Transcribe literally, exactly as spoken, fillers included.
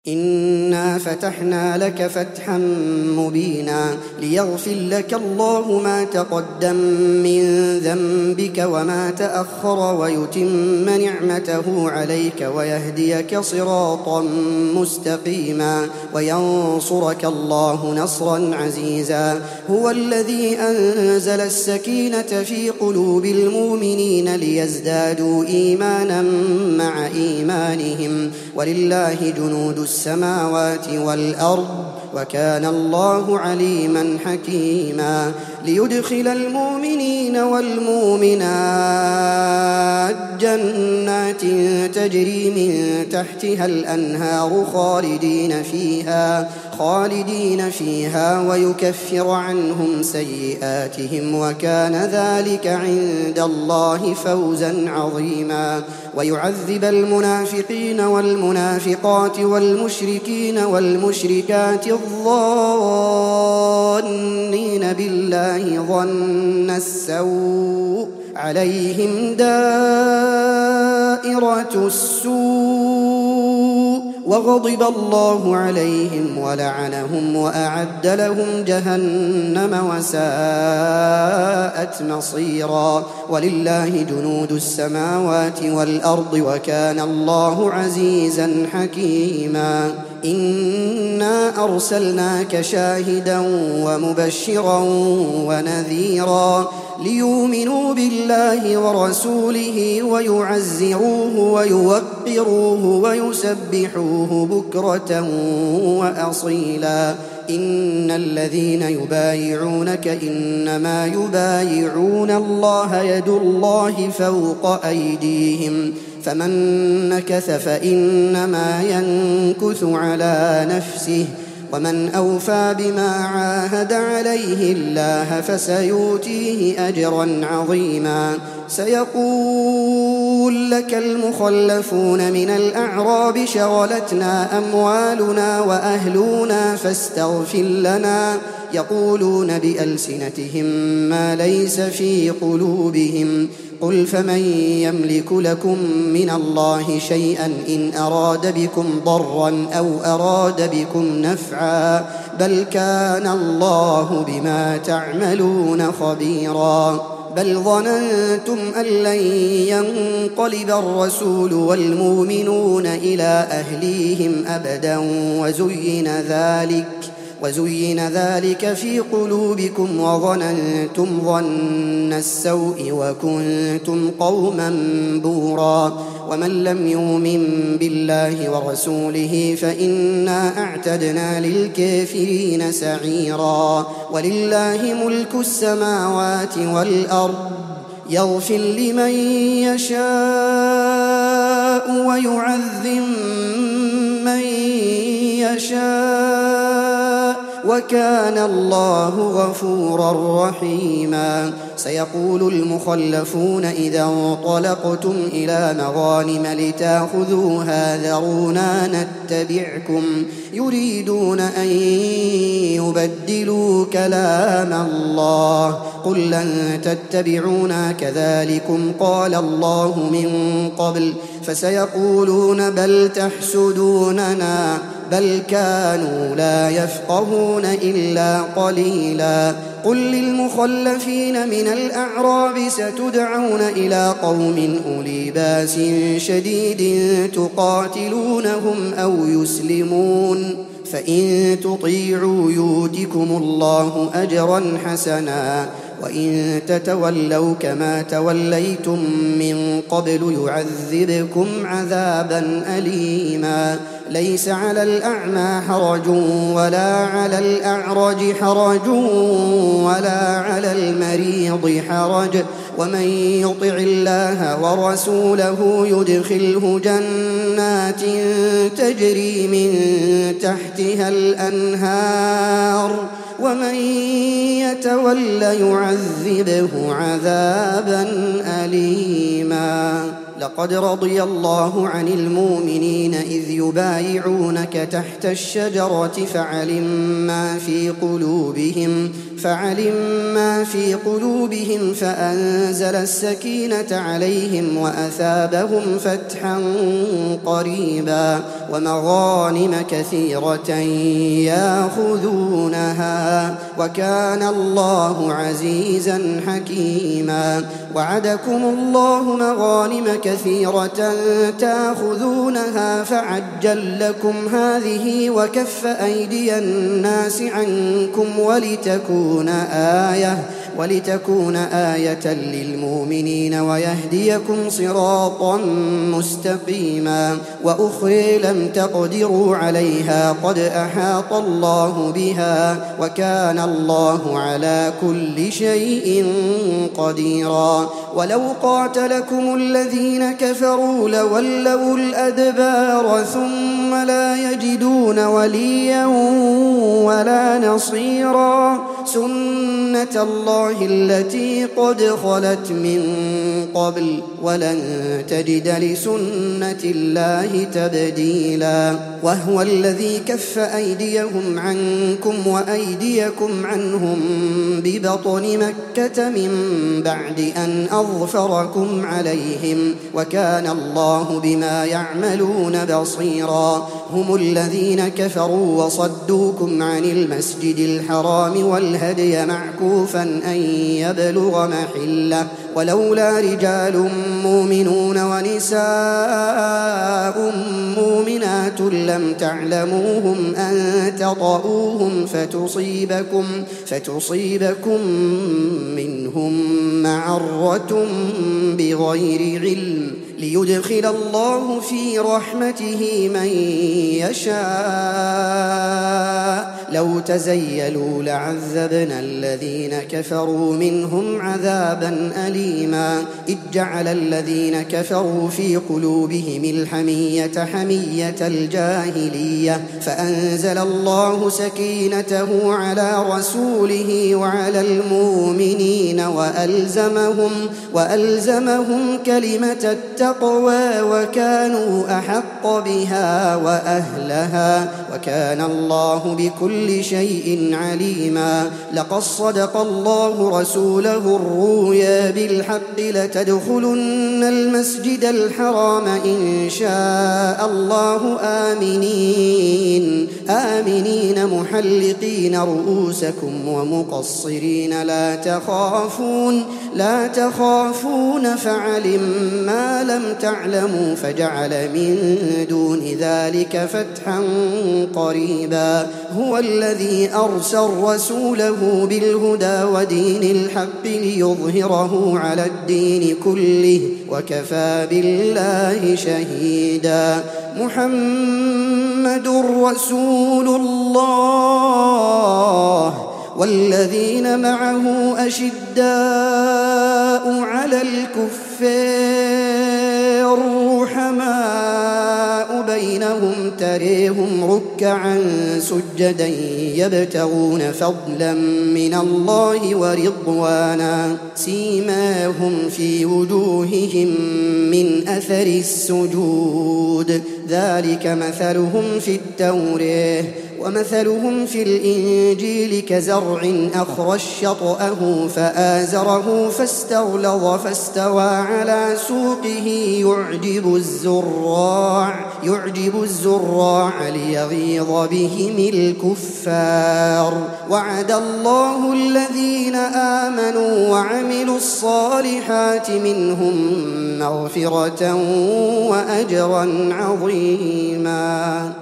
إنا فتحنا لك فتحا مبينا ليغفر لك الله ما تقدم من ذنبك وما تأخر ويتم نعمته عليك ويهديك صراطا مستقيما وينصرك الله نصرا عزيزا. هو الذي أنزل السكينة في قلوب المؤمنين ليزدادوا إيمانا مع إيمانهم ولله جنود السماوات والأرض وكان الله عليما حكيما. ليدخل المؤمنين والمؤمنات جنات تجري من تحتها الأنهار خالدين فيها خالدين فيها ويكفر عنهم سيئاتهم وكان ذلك عند الله فوزا عظيما. ويعذب المنافقين والمنافقات والمشركين والمشركات الظانين بالله ظن السوء عليهم دائرة السوء وغضب الله عليهم ولعنهم وأعد لهم جهنم وساءت مصيرا. ولله جنود السماوات والأرض وكان الله عزيزا حكيما. إنا أرسلناك شاهدا ومبشرا ونذيرا ليؤمنوا بالله ورسوله ويعزروه ويوقروه ويسبحوه بكرة وأصيلا. إن الذين يبايعونك إنما يبايعون الله يد الله فوق أيديهم فمن نكث فإنما ينكث على نفسه ومن أوفى بما عاهد عليه الله فسيؤتيه أجرا عظيما. سيقول لك المخلفون من الأعراب شغلتنا أموالنا وأهلنا فاستغفر لنا يقولون بألسنتهم ما ليس في قلوبهم قل فمن يملك لكم من الله شيئا إن أراد بكم ضرا أو أراد بكم نفعا بل كان الله بما تعملون خبيرا. بل ظننتم أن لن ينقلب الرسول والمؤمنون إلى أهليهم أبدا وزين ذلك وزين ذلك في قلوبكم وظننتم ظن السوء وكنتم قوما بورا. ومن لم يؤمن بالله ورسوله فإنا أعتدنا للكافرين سعيرا. ولله ملك السماوات والأرض يغفر لمن يشاء ويعذب من يشاء وكان الله غفورا رحيما. سيقول المخلفون إذا انطلقتم إلى مغانم لتأخذوها ذرونا نتبعكم يريدون أن يبدلوا كلام الله قل لن تتبعونا كذلكم قال الله من قبل فسيقولون بل تحسدوننا بل كانوا لا يفقهون إلا قليلا. قل للمخلفين من الأعراب ستدعون إلى قوم أولي باس شديد تقاتلونهم أو يسلمون فإن تطيعوا يؤتكم الله أجرا حسنا وإن تتولوا كما توليتم من قبل يعذبكم عذابا أليما. ليس على الأعمى حرج ولا على الأعرج حرج ولا على المريض حرج ومن يطع الله ورسوله يدخله جنات تجري من تحتها الأنهار ومن يتول يعذبه عذابا أليما. لقد رضي الله عن المؤمنين إذ يبايعونك تحت الشجرة فعلم ما في قلوبهم فعلم ما في قلوبهم فأنزل السكينة عليهم وأثابهم فتحا قريبا ومغانم كثيرة يأخذونها وكان الله عزيزا حكيما. وعدكم الله مغانم كثيرة تأخذونها فعجل لكم هذه وكف أيدي الناس عنكم ولتكون آية ولتكون آية للمؤمنين ويهديكم صراطا مستقيما. وأخرى لم تقدروا عليها قد أحاط الله بها وكان الله على كل شيء قديرا. ولو قاتلكم الذين كفروا لولوا الأدبار ثم لا يجدون وليا ولا نصيرا. سنة الله التي قد خلت من قبل ولن تجد لسنة الله تبديلا. وهو الذي كف أيديهم عنكم وأيديكم عنهم ببطن مكة من بعد أن أظفركم عليهم وكان الله بما يعملون بصيرا. هم الذين كفروا وصدوكم عن المسجد الحرام والهدي معكوفا أن يبلغ محله ولولا رجال مؤمنون ونساء مؤمنات لم تعلموهم أن تطؤوهم فتصيبكم, فتصيبكم منهم معرة بغير علم ليدخل الله في رحمته من يشاء. لو تزيلوا لعذبنا الذين كفروا منهم عذابا أليما. إذ جعل الذين كفروا في قلوبهم الحمية حمية الجاهلية فأنزل الله سكينته على رسوله وعلى المؤمنين وألزمهم, وألزمهم كلمة التقوى وكانوا أحق بها وأهلها وكان الله بكل شيء عليما. لقد صدق الله رسوله الرؤيا بالحق لتدخلن المسجد الحرام إن شاء الله آمنين آمنين محلقين رؤوسكم ومقصرين لا تخافون لا تخافون فعلم ما لم تعلموا فجعل من دون ذلك فتحا قريبا. هو الذي أرسل رسوله بالهدى ودين الحق ليظهره على الدين كله وكفى بالله شهيدا. محمد رسول الله والذين معه أشداء على الكفار رحماء بينهم تريهم ركعا سجدا يبتغون فضلا من الله ورضوانا سيماهم في وجوههم من أثر السجود ذلك مثلهم في التوراة ومثلهم في الإنجيل كزرع أخرج شطأه فآزره فاستغلظ فاستوى على سوقه يعجب الزراع يعجب الزراع ليغيظ بهم الكفار. وعد الله الذين آمنوا وعملوا الصالحات منهم مغفرة وأجرا عظيما.